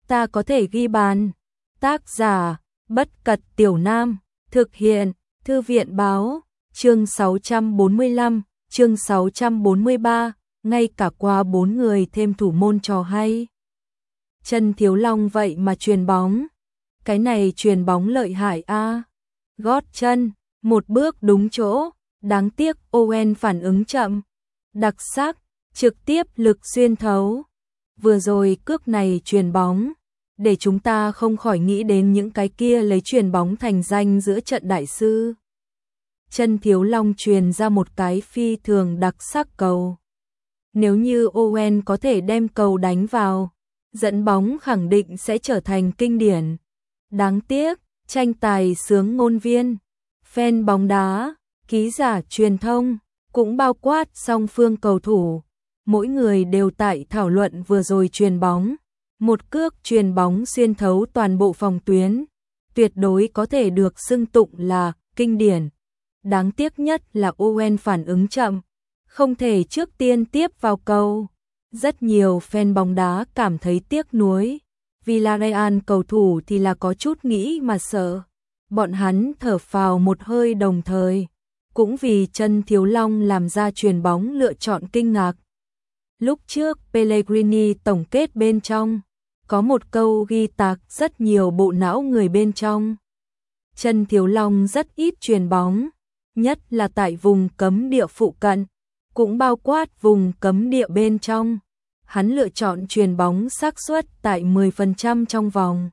ta có thể ghi bàn. Tác giả, Bất Cật Tiểu Nam, thực hiện, Thư viện báo, chương 645, chương 643, ngay cả qua 4 người thêm thủ môn trò hay. Chân Thiếu Long vậy mà chuyền bóng. Cái này chuyền bóng lợi hại a. Gót chân, một bước đúng chỗ, đáng tiếc Owen phản ứng chậm. Đặc sắc, trực tiếp lực xuyên thấu. Vừa rồi cước này chuyền bóng, để chúng ta không khỏi nghĩ đến những cái kia lấy chuyền bóng thành danh giữa trận đại sư. Chân Thiếu Long chuyền ra một cái phi thường đặc sắc cầu. Nếu như Owen có thể đem cầu đánh vào, dẫn bóng khẳng định sẽ trở thành kinh điển. Đáng tiếc, tranh tài xướng ngôn viên, fan bóng đá, ký giả truyền thông, cũng bao quát song phương cầu thủ. Mỗi người đều tại thảo luận vừa rồi chuyền bóng. Một cước chuyền bóng xuyên thấu toàn bộ phòng tuyến, tuyệt đối có thể được xưng tụng là kinh điển. Đáng tiếc nhất là Owen phản ứng chậm, không thể trước tiên tiếp vào cầu. Rất nhiều fan bóng đá cảm thấy tiếc nuối. Villarreal cầu thủ thì là có chút nghĩ mà sợ. Bọn hắn thở phào một hơi đồng thời, cũng vì Chân Thiếu Long làm ra chuyền bóng lựa chọn kinh ngạc. Lúc trước Pellegrini tổng kết bên trong, có một câu ghi tạc rất nhiều bộ não người bên trong. Chân Thiếu Long rất ít chuyền bóng, nhất là tại vùng cấm địa phụ cận, cũng bao quát vùng cấm địa bên trong. Hắn lựa chọn chuyền bóng xác suất tại 10% trong vòng.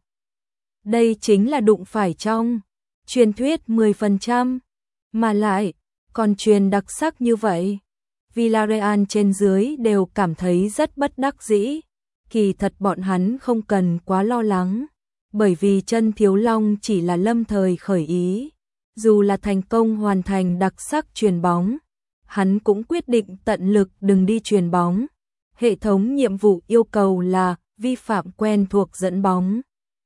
Đây chính là đụng phải trong truyền thuyết 10%, mà lại còn chuyền đặc sắc như vậy. Villarreal trên dưới đều cảm thấy rất bất đắc dĩ. Kỳ thật bọn hắn không cần quá lo lắng, bởi vì Chân Thiếu Long chỉ là lâm thời khởi ý. Dù là thành công hoàn thành đặc sắc chuyền bóng, hắn cũng quyết định tận lực đừng đi chuyền bóng. Hệ thống nhiệm vụ yêu cầu là vi phạm quen thuộc dẫn bóng,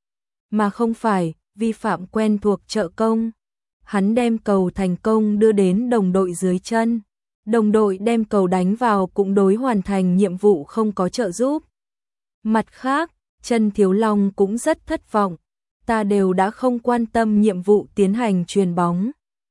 mà không phải vi phạm quen thuộc trợ công. Hắn đem cầu thành công đưa đến đồng đội dưới chân. Đồng đội đem cầu đánh vào cũng đối hoàn thành nhiệm vụ không có trợ giúp. Mặt khác, Chân Thiếu Long cũng rất thất vọng. Ta đều đã không quan tâm nhiệm vụ tiến hành chuyền bóng,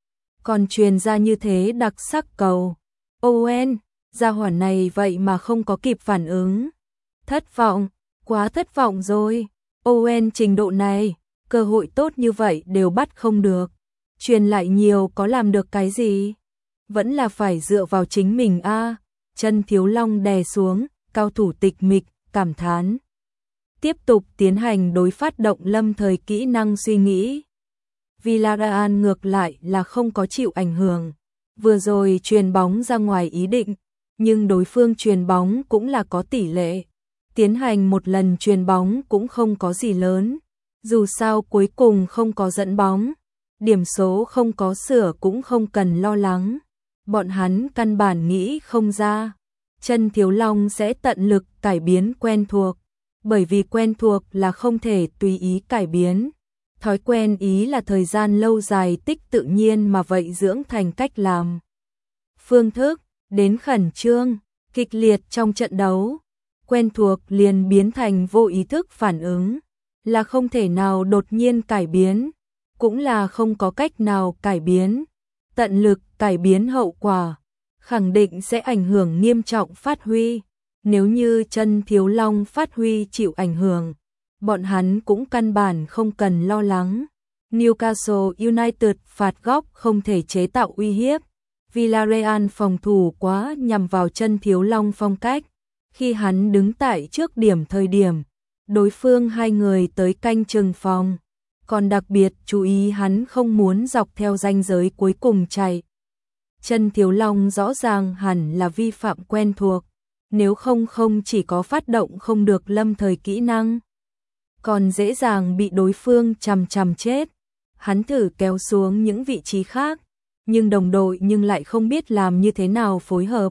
còn chuyền ra như thế đặc sắc cầu. Owen, gia hỏa này vậy mà không có kịp phản ứng. Thất vọng, quá thất vọng rồi. Owen trình độ này, cơ hội tốt như vậy đều bắt không được. Chuyền lại nhiều có làm được cái gì? Vẫn là phải dựa vào chính mình a. Chân Thiếu Long đè xuống, cao thủ tịch mịch, cảm thán. Tiếp tục tiến hành đối phát động lâm thời kỹ năng suy nghĩ. Villarreal ngược lại là không có chịu ảnh hưởng. Vừa rồi chuyền bóng ra ngoài ý định, nhưng đối phương chuyền bóng cũng là có tỷ lệ. Tiến hành một lần chuyền bóng cũng không có gì lớn. Dù sao cuối cùng không có dẫn bóng, điểm số không có sửa cũng không cần lo lắng. Bọn hắn căn bản nghĩ không ra. Chân Thiếu Long sẽ tận lực cải biến quen thuộc, bởi vì quen thuộc là không thể tùy ý cải biến. Thói quen ý là thời gian lâu dài tích tự nhiên mà vậy dưỡng thành cách làm. Phương thức, đến khẩn trương, kịch liệt trong trận đấu, quen thuộc liền biến thành vô ý thức phản ứng, là không thể nào đột nhiên cải biến, cũng là không có cách nào cải biến. Tận lực cải biến hậu quả, khẳng định sẽ ảnh hưởng nghiêm trọng phát huy. Nếu như Chân Thiếu Long phát huy chịu ảnh hưởng, bọn hắn cũng căn bản không cần lo lắng. Newcastle United phạt góc không thể chế tạo uy hiếp. Villarreal phòng thủ quá nhằm vào Chân Thiếu Long phong cách. Khi hắn đứng tại trước điểm thời điểm, đối phương hai người tới canh chừng phòng. Còn đặc biệt chú ý hắn không muốn dọc theo ranh giới cuối cùng chạy. Chân Thiếu Long rõ ràng hẳn là vi phạm quen thuộc. Nếu không chỉ có phát động không được lâm thời kỹ năng, còn dễ dàng bị đối phương chằm chằm chết. Hắn thử kéo xuống những vị trí khác, nhưng đồng đội lại không biết làm như thế nào phối hợp.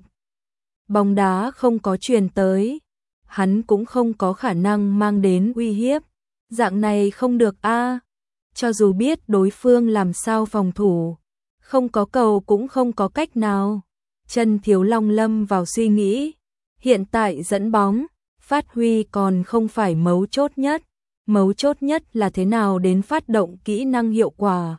Bóng đá không có truyền tới, hắn cũng không có khả năng mang đến uy hiếp. Dạng này không được a. Cho dù biết đối phương làm sao phòng thủ, không có cầu cũng không có cách nào. Chân Thiếu Long lâm vào suy nghĩ. Hiện tại dẫn bóng, phát huy còn không phải mấu chốt nhất. Mấu chốt nhất là thế nào đến phát động kỹ năng hiệu quả.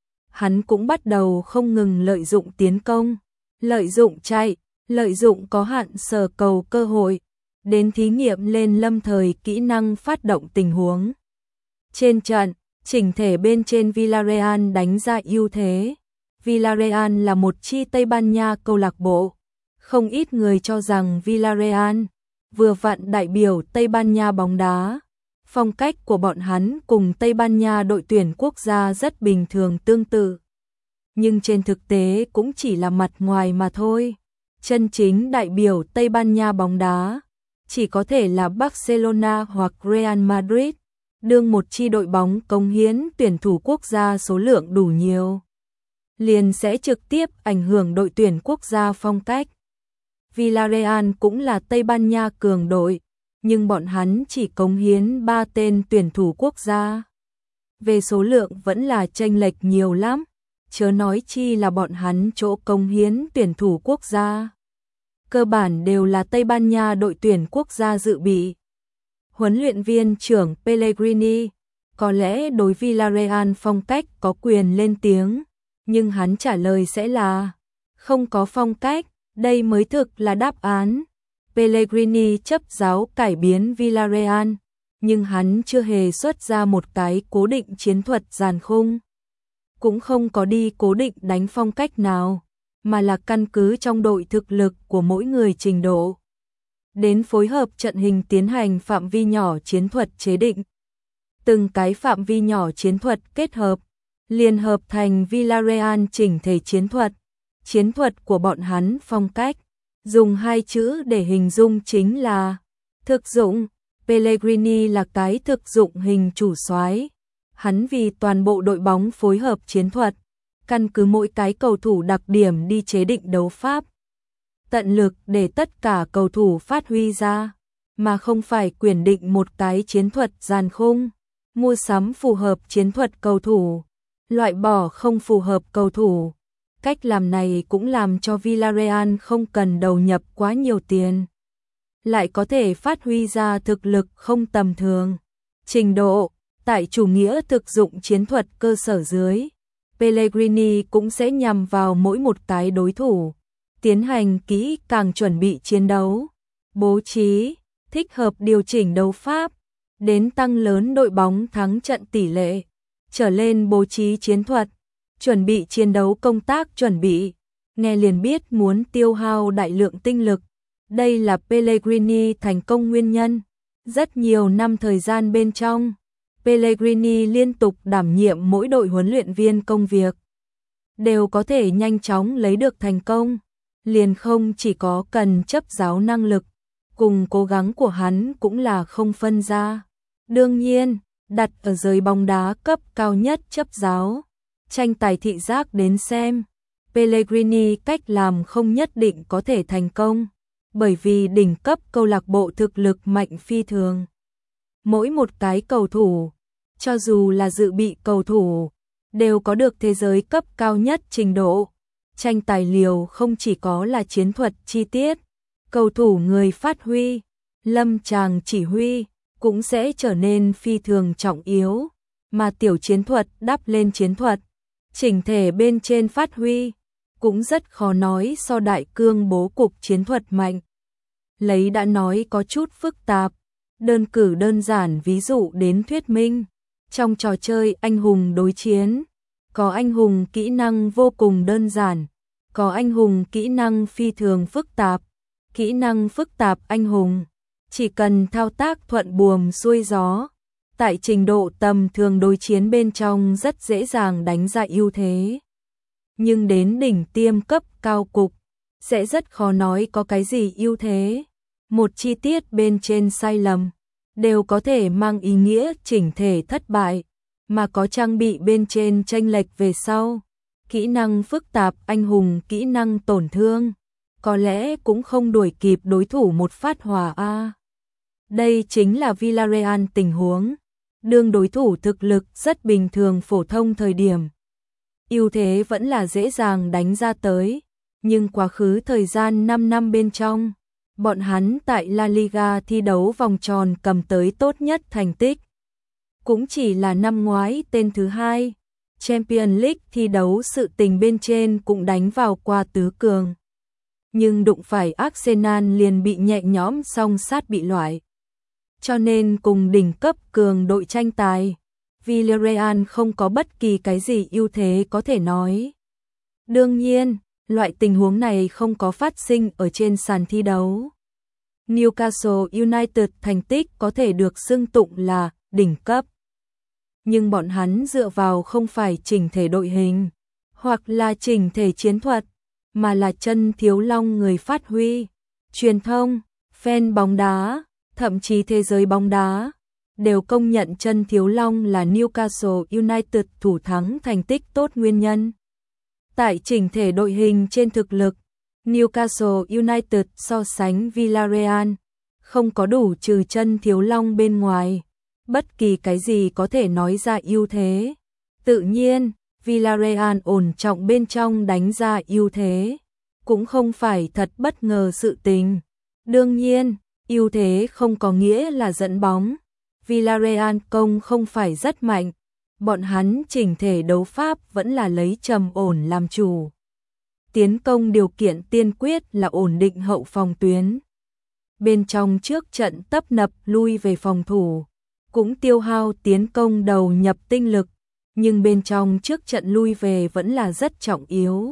Hắn cũng bắt đầu không ngừng lợi dụng tiến công, lợi dụng chạy, lợi dụng có hạn sở cầu cơ hội, đến thí nghiệm lên lâm thời kỹ năng phát động tình huống. Trên trận, chỉnh thể bên trên Villarreal đánh ra ưu thế. Villarreal là một chi Tây Ban Nha câu lạc bộ. Không ít người cho rằng Villarreal vừa vặn đại biểu Tây Ban Nha bóng đá. Phong cách của bọn hắn cùng Tây Ban Nha đội tuyển quốc gia rất bình thường tương tự. Nhưng trên thực tế cũng chỉ là mặt ngoài mà thôi. Chân chính đại biểu Tây Ban Nha bóng đá chỉ có thể là Barcelona hoặc Real Madrid, đương một chi đội bóng cống hiến tuyển thủ quốc gia số lượng đủ nhiều, liền sẽ trực tiếp ảnh hưởng đội tuyển quốc gia phong cách. Villarreal cũng là Tây Ban Nha cường đội, nhưng bọn hắn chỉ cống hiến 3 tên tuyển thủ quốc gia. Về số lượng vẫn là chênh lệch nhiều lắm, chớ nói chi là bọn hắn chỗ cống hiến tuyển thủ quốc gia. Cơ bản đều là Tây Ban Nha đội tuyển quốc gia dự bị. Huấn luyện viên trưởng Pellegrini có lẽ đối Villarreal phong cách có quyền lên tiếng, nhưng hắn trả lời sẽ là không có phong cách, đây mới thực là đáp án. Pellegrini chấp giáo cải biến Villarreal, nhưng hắn chưa hề xuất ra một cái cố định chiến thuật dàn khung. Cũng không có đi cố định đánh phong cách nào, mà là căn cứ trong đội thực lực của mỗi người trình độ. Đến phối hợp trận hình tiến hành phạm vi nhỏ chiến thuật chế định. Từng cái phạm vi nhỏ chiến thuật kết hợp, liên hợp thành Villarreal chỉnh thể chiến thuật. Chiến thuật của bọn hắn phong cách, dùng 2 chữ để hình dung chính là thực dụng. Pellegrini là cái thực dụng hình chủ soái. Hắn vì toàn bộ đội bóng phối hợp chiến thuật, căn cứ mỗi cái cầu thủ đặc điểm đi chế định đấu pháp. Tận lực để tất cả cầu thủ phát huy ra, mà không phải quyền định một cái chiến thuật dàn khung. Mua sắm phù hợp chiến thuật cầu thủ, loại bỏ không phù hợp cầu thủ. Cách làm này cũng làm cho Villarreal không cần đầu nhập quá nhiều tiền, lại có thể phát huy ra thực lực không tầm thường. Trình độ, tại chủ nghĩa thực dụng chiến thuật cơ sở dưới, Pellegrini cũng sẽ nhằm vào mỗi một cái đối thủ, tiến hành kỹ càng chuẩn bị chiến đấu, bố trí, thích hợp điều chỉnh đấu pháp, đến tăng lớn đội bóng thắng trận tỷ lệ, trở lên bố trí chiến thuật, chuẩn bị chiến đấu công tác chuẩn bị, nghe liền biết muốn tiêu hao đại lượng tinh lực. Đây là Pellegrini thành công nguyên nhân. Rất nhiều năm thời gian bên trong, Pellegrini liên tục đảm nhiệm mỗi đội huấn luyện viên công việc, đều có thể nhanh chóng lấy được thành công, liền không chỉ có cần chấp giáo năng lực, cùng cố gắng của hắn cũng là không phân ra. Đương nhiên, đặt ở giới bóng đá cấp cao nhất chấp giáo, tranh tài thị giác đến xem, Pellegrini cách làm không nhất định có thể thành công, bởi vì đỉnh cấp câu lạc bộ thực lực mạnh phi thường. Mỗi một cái cầu thủ, cho dù là dự bị cầu thủ, đều có được thế giới cấp cao nhất trình độ. Tranh tài liều không chỉ có là chiến thuật chi tiết, cầu thủ người phát huy, lâm tràng chỉ huy, cũng sẽ trở nên phi thường trọng yếu, mà tiểu chiến thuật đắp lên chiến thuật, chỉnh thể bên trên phát huy, cũng rất khó nói so đại cương bố cục chiến thuật mạnh. Lấy đã nói có chút phức tạp, đơn cử đơn giản ví dụ đến thuyết minh. Trong trò chơi anh hùng đối chiến, có anh hùng kỹ năng vô cùng đơn giản, có anh hùng kỹ năng phi thường phức tạp. Kỹ năng phức tạp anh hùng, chỉ cần thao tác thuận buồm xuôi gió, tại trình độ tầm thường đối chiến bên trong rất dễ dàng đánh ra ưu thế. Nhưng đến đỉnh tiêm cấp cao cục, sẽ rất khó nói có cái gì ưu thế. Một chi tiết bên trên sai lầm, đều có thể mang ý nghĩa chỉnh thể thất bại, mà có trang bị bên trên chênh lệch về sau. Kỹ năng phức tạp anh hùng kỹ năng tổn thương, có lẽ cũng không đuổi kịp đối thủ một phát hòa a. Đây chính là Villarreal tình huống, đương đối thủ thực lực rất bình thường phổ thông thời điểm. Ưu thế vẫn là dễ dàng đánh ra tới, nhưng quá khứ thời gian 5 năm bên trong, bọn hắn tại La Liga thi đấu vòng tròn cầm tới tốt nhất thành tích. cũng chỉ là năm ngoái tên thứ hai. Champions League thi đấu sự tình bên trên cũng đánh vào qua tứ cường. Nhưng đụng phải Arsenal liền bị nhẹ nhõm song sát bị loại. Cho nên cùng đỉnh cấp cường đội tranh tài, Villarreal không có bất kỳ cái gì ưu thế có thể nói. Đương nhiên, loại tình huống này không có phát sinh ở trên sàn thi đấu. Newcastle United thành tích có thể được xưng tụng là đỉnh cấp. Nhưng bọn hắn dựa vào không phải chỉnh thể đội hình, hoặc là chỉnh thể chiến thuật, mà là chân thiếu long người phát huy. Truyền thông, fan bóng đá, thậm chí thế giới bóng đá, đều công nhận chân thiếu long là Newcastle United thủ thắng thành tích tốt nguyên nhân. Tại chỉnh thể đội hình trên thực lực, Newcastle United so sánh Villarreal, không có đủ trừ chân thiếu long bên ngoài, bất kỳ cái gì có thể nói ra ưu thế. Tự nhiên, Villarreal ổn trọng bên trong đánh ra ưu thế, cũng không phải thật bất ngờ sự tình. Đương nhiên, ưu thế không có nghĩa là dẫn bóng. Villarreal công không phải rất mạnh, bọn hắn chỉnh thể đấu pháp vẫn là lấy trầm ổn làm chủ. Tiến công điều kiện tiên quyết là ổn định hậu phòng tuyến. Bên trong trước trận tấp nập lui về phòng thủ, cũng tiêu hao tiến công đầu nhập tinh lực, nhưng bên trong trước trận lui về vẫn là rất trọng yếu.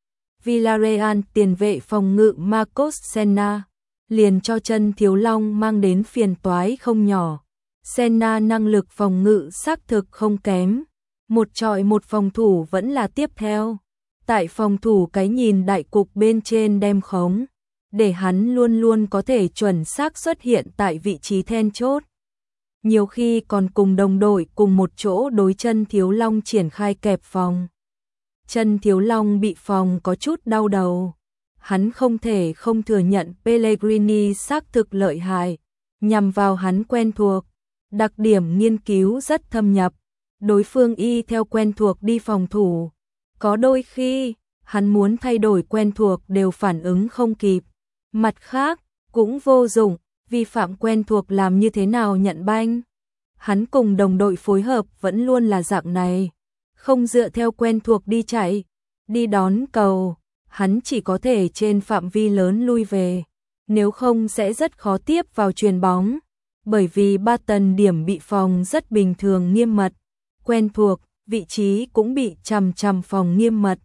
Villarreal tiền vệ phòng ngự Marcos Senna liền cho chân thiếu long mang đến phiền toái không nhỏ. Senna năng lực phòng ngự xác thực không kém, một chọi một phòng thủ vẫn là tiếp theo. Tại phòng thủ cái nhìn đại cục bên trên đem khống, để hắn luôn luôn có thể chuẩn xác xuất hiện tại vị trí then chốt. Nhiều khi còn cùng đồng đội cùng một chỗ đối chân thiếu long triển khai kẹp phòng. Chân thiếu long bị phòng có chút đau đầu. Hắn không thể không thừa nhận Pellegrini xác thực lợi hại, nhằm vào hắn quen thuộc. Đặc điểm nghiên cứu rất thâm nhập, đối phương y theo quen thuộc đi phòng thủ. Có đôi khi, hắn muốn thay đổi quen thuộc đều phản ứng không kịp. Mặt khác, cũng vô dụng, vi phạm quen thuộc làm như thế nào nhận banh. Hắn cùng đồng đội phối hợp vẫn luôn là dạng này, không dựa theo quen thuộc đi chạy, đi đón cầu, hắn chỉ có thể trên phạm vi lớn lui về, nếu không sẽ rất khó tiếp vào chuyền bóng. Bởi vì ba tần điểm bị phòng rất bình thường nghiêm mật, quen thuộc, vị trí cũng bị chằm chằm phòng nghiêm mật.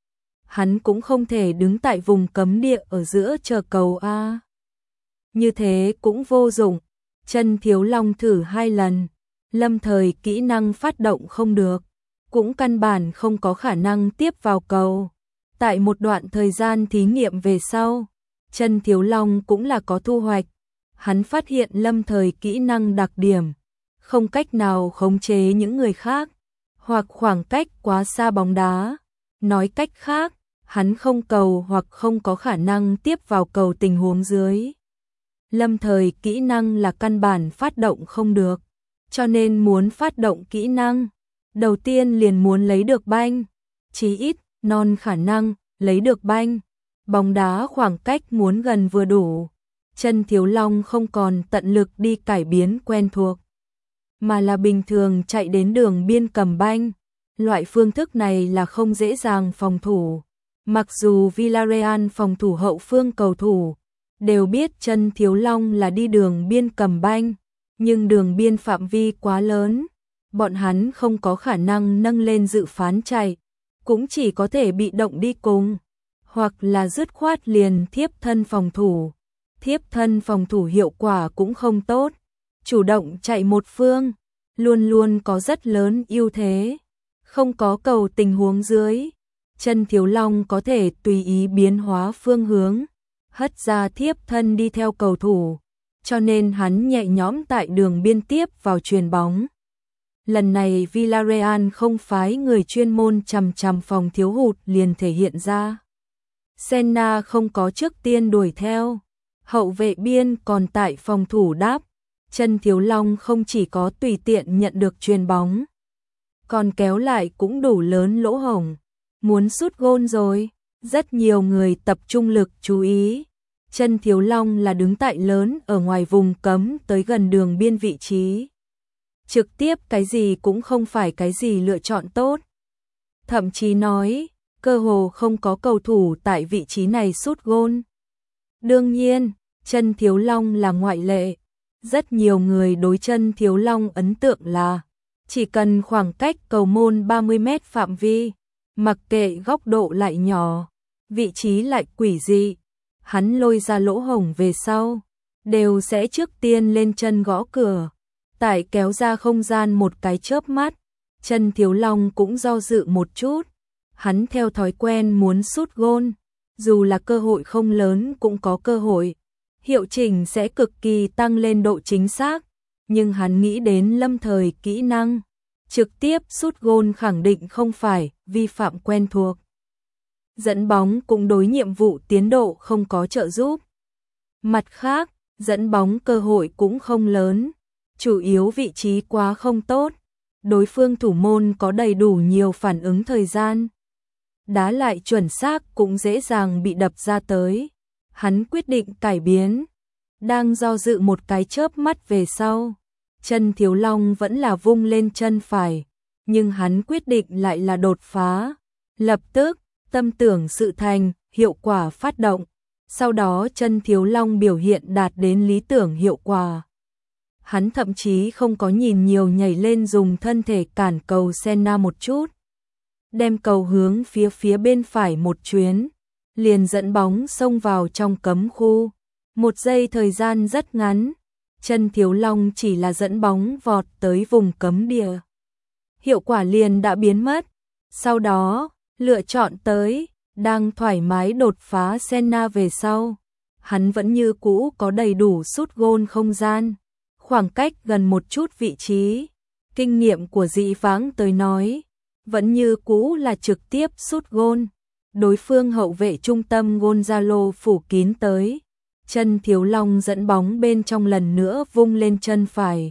Hắn cũng không thể đứng tại vùng cấm địa ở giữa chờ cầu A. Như thế cũng vô dụng, chân thiếu long thử 2 lần, lâm thời kỹ năng phát động không được, cũng căn bản không có khả năng tiếp vào cầu. Tại một đoạn thời gian thí nghiệm về sau, chân thiếu long cũng là có thu hoạch. Hắn phát hiện lâm thời kỹ năng đặc điểm, không cách nào khống chế những người khác, hoặc khoảng cách quá xa bóng đá. Nói cách khác, hắn không cầu hoặc không có khả năng tiếp vào cầu tình huống dưới. Lâm thời kỹ năng là căn bản phát động không được, cho nên muốn phát động kỹ năng, đầu tiên liền muốn lấy được banh, chí ít, non khả năng, lấy được banh. Bóng đá khoảng cách muốn gần vừa đủ. Chân thiếu long không còn tận lực đi cải biến quen thuộc, mà là bình thường chạy đến đường biên cầm banh. Loại phương thức này là không dễ dàng phòng thủ. Mặc dù Villarreal phòng thủ hậu phương cầu thủ đều biết chân thiếu long là đi đường biên cầm banh, nhưng đường biên phạm vi quá lớn, bọn hắn không có khả năng nâng lên dự phán chạy, cũng chỉ có thể bị động đi cùng, hoặc là dứt khoát liền thiếp thân phòng thủ. Thiếp thân phòng thủ hiệu quả cũng không tốt, chủ động chạy một phương, luôn luôn có rất lớn ưu thế. Không có cầu tình huống dưới, chân thiếu long có thể tùy ý biến hóa phương hướng, hất ra thiếp thân đi theo cầu thủ, cho nên hắn nhẹ nhõm tại đường biên tiếp vào chuyền bóng. Lần này Villarreal không phái người chuyên môn chằm chằm phòng thiếu hụt liền thể hiện ra. Senna không có trước tiên đuổi theo, hậu vệ biên còn tại phòng thủ đáp, chân thiếu long không chỉ có tùy tiện nhận được chuyền bóng, còn kéo lại cũng đủ lớn lỗ hổng, muốn sút gôn rồi. Rất nhiều người tập trung lực chú ý, chân thiếu long là đứng tại lớn ở ngoài vùng cấm tới gần đường biên vị trí. trực tiếp cái gì cũng không phải cái gì lựa chọn tốt. Thậm chí nói, cơ hồ không có cầu thủ tại vị trí này sút gôn. Đương nhiên, Chân Thiếu Long là ngoại lệ. Rất nhiều người đối Chân Thiếu Long ấn tượng là chỉ cần khoảng cách cầu môn 30 mét phạm vi, mặc kệ góc độ lại nhỏ, vị trí lại quỷ dị, hắn lôi ra lỗ hổng về sau, đều sẽ trước tiên lên chân gõ cửa, tại kéo ra không gian một cái chớp mắt. Chân Thiếu Long cũng do dự một chút, hắn theo thói quen muốn sút gôn, dù là cơ hội không lớn cũng có cơ hội, hiệu chỉnh sẽ cực kỳ tăng lên độ chính xác, nhưng hắn nghĩ đến lâm thời kỹ năng, trực tiếp sút gôn khẳng định không phải vi phạm quen thuộc. Dẫn bóng cũng đối nhiệm vụ tiến độ không có trợ giúp. Mặt khác, dẫn bóng cơ hội cũng không lớn, chủ yếu vị trí quá không tốt, đối phương thủ môn có đầy đủ nhiều phản ứng thời gian. Đá lại chuẩn xác cũng dễ dàng bị đập ra tới. Hắn quyết định cải biến, đang do dự một cái chớp mắt về sau. Chân Thiếu Long vẫn là vung lên chân phải, nhưng hắn quyết định lại là đột phá. Lập tức, tâm tưởng sự thành, hiệu quả phát động. Sau đó Chân Thiếu Long biểu hiện đạt đến lý tưởng hiệu quả. Hắn thậm chí không có nhìn nhiều, nhảy lên dùng thân thể cản cầu Senna một chút, đem cầu hướng phía bên phải một chuyến, liền dẫn bóng xông vào trong cấm khu. Một giây thời gian rất ngắn, Chân Thiếu Long chỉ là dẫn bóng vọt tới vùng cấm địa, hiệu quả liền đã biến mất. Sau đó, lựa chọn tới, đang thoải mái đột phá Senna về sau. Hắn vẫn như cũ có đầy đủ sút gôn không gian, khoảng cách gần một chút vị trí. Kinh nghiệm của Dị Vãng tới nói, vẫn như cũ là trực tiếp sút gôn. Đối phương hậu vệ trung tâm Gonzalo phủ kín tới. Chân Thiếu Long dẫn bóng bên trong lần nữa vung lên chân phải.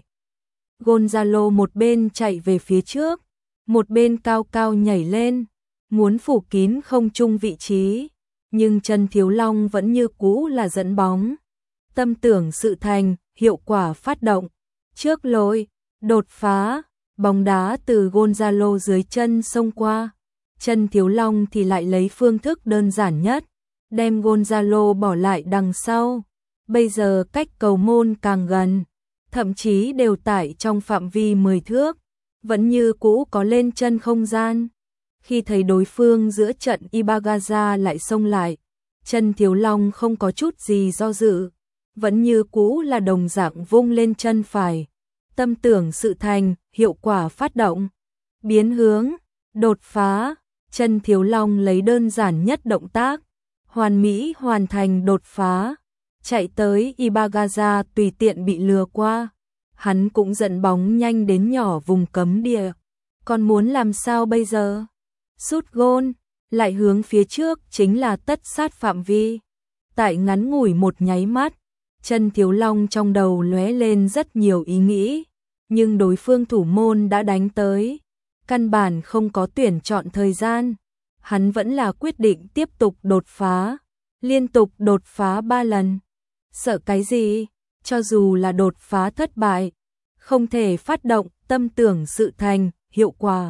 Gonzalo một bên chạy về phía trước, một bên cao cao nhảy lên, muốn phủ kín không trung vị trí, nhưng Chân Thiếu Long vẫn như cũ là dẫn bóng. Tâm tưởng sự thành, hiệu quả phát động, trước lối, đột phá, bóng đá từ Gonzalo dưới chân xông qua. Chân Thiếu Long thì lại lấy phương thức đơn giản nhất, đem Gonzalo bỏ lại đằng sau. Bây giờ cách cầu môn càng gần, thậm chí đều tại trong phạm vi 10 thước, vẫn như cũ có lên chân không gian. Khi thấy đối phương giữa trận Ibagaza lại xông lại, Chân Thiếu Long không có chút gì do dự, vẫn như cũ là đồng dạng vung lên chân phải. Tâm tưởng sự thành, hiệu quả phát động, biến hướng, đột phá. Chân Thiếu Long lấy đơn giản nhất động tác, hoàn mỹ hoàn thành đột phá, chạy tới Ibagaza tùy tiện bị lừa qua. Hắn cũng dẫn bóng nhanh đến nhỏ vùng cấm địa. Còn muốn làm sao bây giờ? Sút gôn, lại hướng phía trước chính là tất sát phạm vi. Tại ngắn ngủi một nháy mắt, Chân Thiếu Long trong đầu lóe lên rất nhiều ý nghĩ, nhưng đối phương thủ môn đã đánh tới, căn bản không có tuyển chọn thời gian. Hắn vẫn là quyết định tiếp tục đột phá, liên tục đột phá 3 lần. Sợ cái gì? Cho dù là đột phá thất bại, không thể phát động tâm tưởng sự thành, hiệu quả.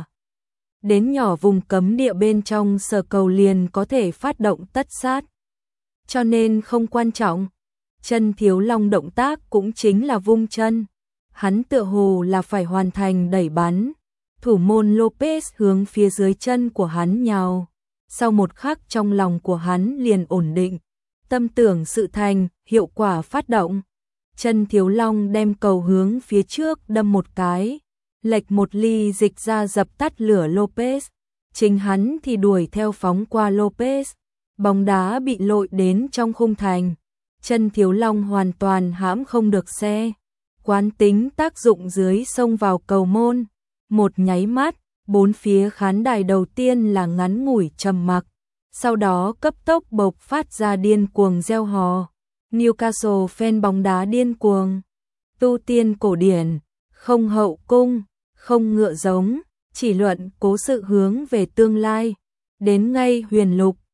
Đến nhỏ vùng cấm địa bên trong sở cầu liền có thể phát động tất sát. Cho nên không quan trọng. Chân Thiếu Long động tác cũng chính là vung chân. Hắn tựa hồ là phải hoàn thành đẩy bắn. Thủ môn Lopez hướng phía dưới chân của hắn nhào. Sau một khắc trong lòng của hắn liền ổn định. Tâm tưởng sự thành, hiệu quả phát động. Chân Thiếu Long đem cầu hướng phía trước đâm một cái, lệch một ly dịch ra dập tắt lửa Lopez. Chính hắn thì đuổi theo phóng qua Lopez. Bóng đá bị lội đến trong khung thành. Chân Thiếu Long hoàn toàn hãm không được xe. Quán tính tác dụng dưới xông vào cầu môn. Một nháy mắt, bốn phía khán đài đầu tiên là ngắn ngủi trầm mặc. Sau đó cấp tốc bộc phát ra điên cuồng reo hò. Newcastle fan bóng đá điên cuồng. Tu tiên cổ điển, không hậu cung, không ngựa giống, chỉ luận cố sự hướng về tương lai. Đến ngay huyền lục,